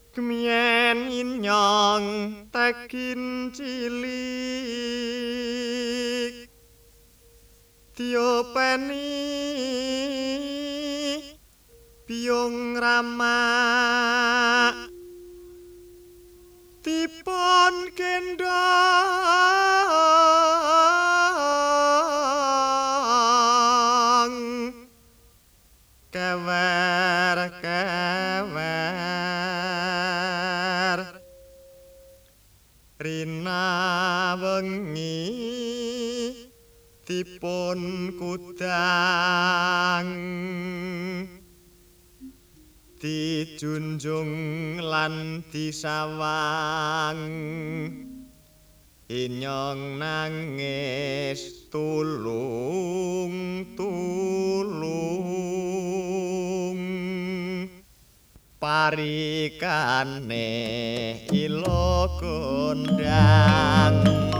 Kemien inyong takin cilik diopeni biung rama dipun gendong kewer rina wengi dipun kudang dijunjung lan disawang inyong nangis tulung parikane ilo kondang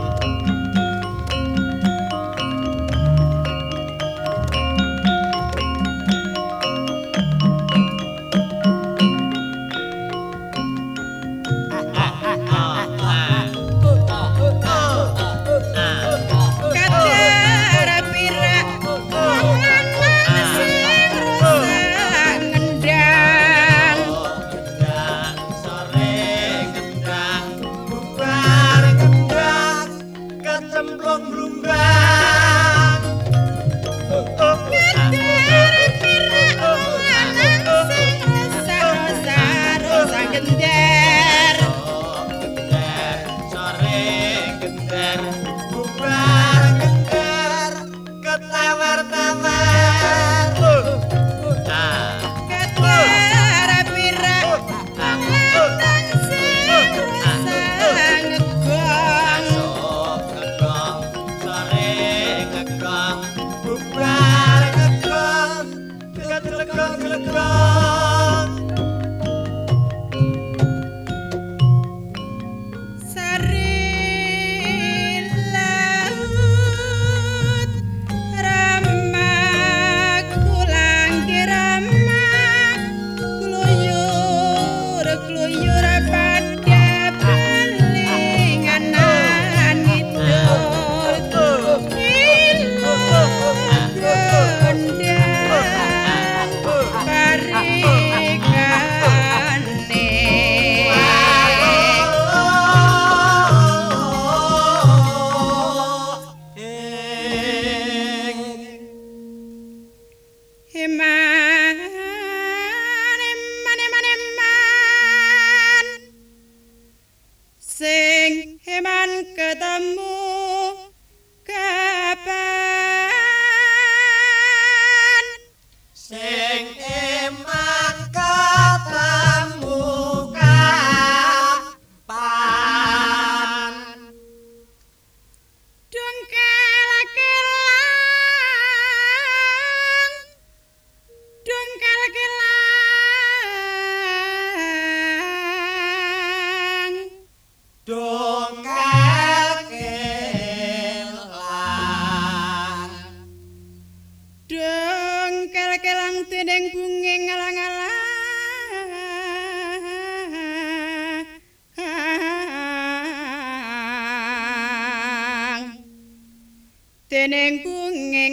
dening bunging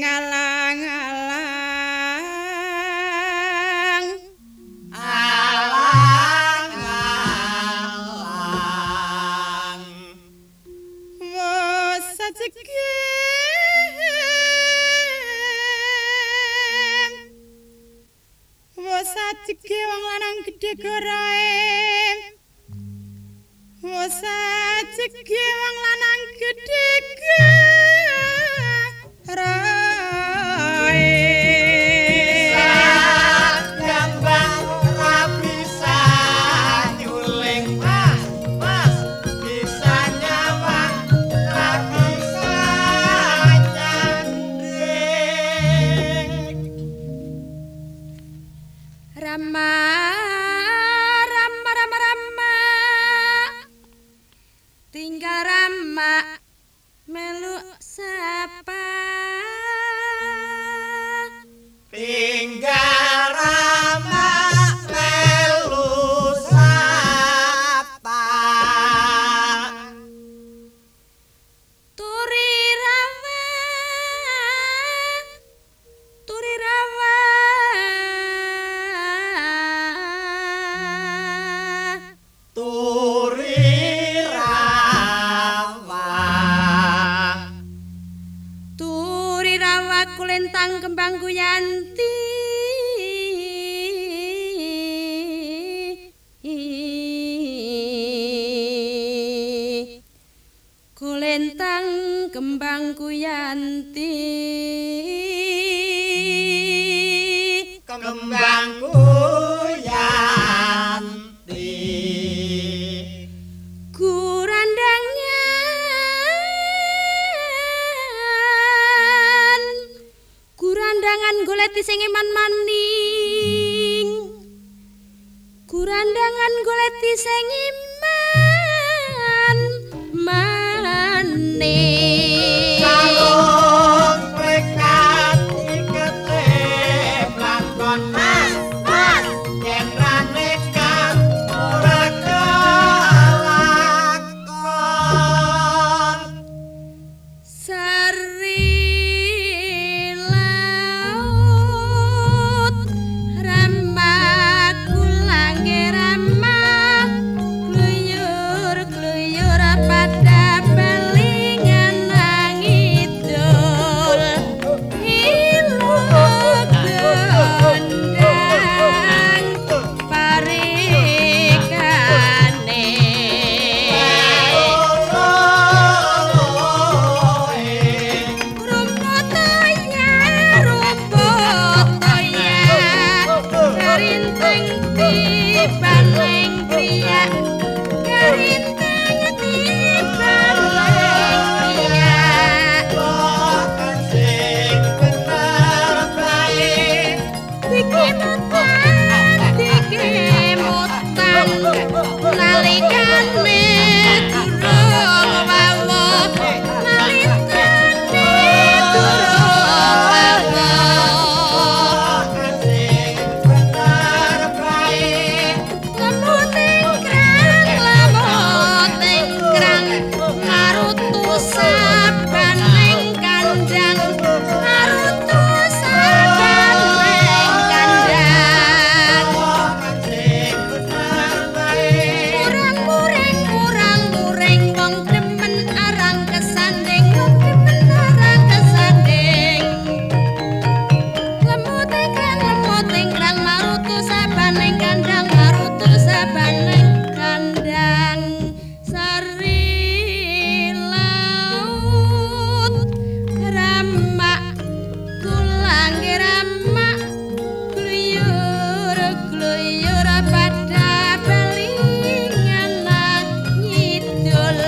alang-alang alang-alang wes sajeke wong lanang gedhe gorae wes sajeke wong lanang gedhe tinggal Rama melu sapa tinggal Rama melu sapa kembang Kuyanti kulentang kembang Kuyanti kembang Kuyanti kurandangan goleti sing iman maning kurandangan goleti sing iman maning kalung prekat ikete lakon mas yen ra nekat ora kelakon sari laut ramah kulangge ramah gluyur pada belingan nangidul iluk gendang parikane rumput toya karinteng tibaneng priya karinteng tibaneng priya Lokan sing bener bae Diki mutan nalikane durung wawuh nalikane durung wawuh Lokan sing bener bae lemut ingkrang marutu saban ing kandang marutu saban ing kandang Lokan sing bener bae kurang-muring wong demen arang kesanding wong demen arang kesanding lemut ingkrang marutu saban ing kandang marutu saban ing kandang sari laut ramak kulangge ramak gluyur pada belingan ngidul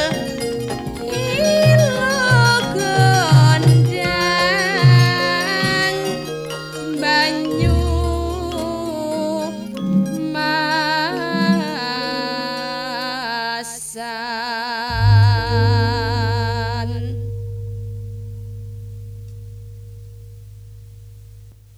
iluk gondang banyu masa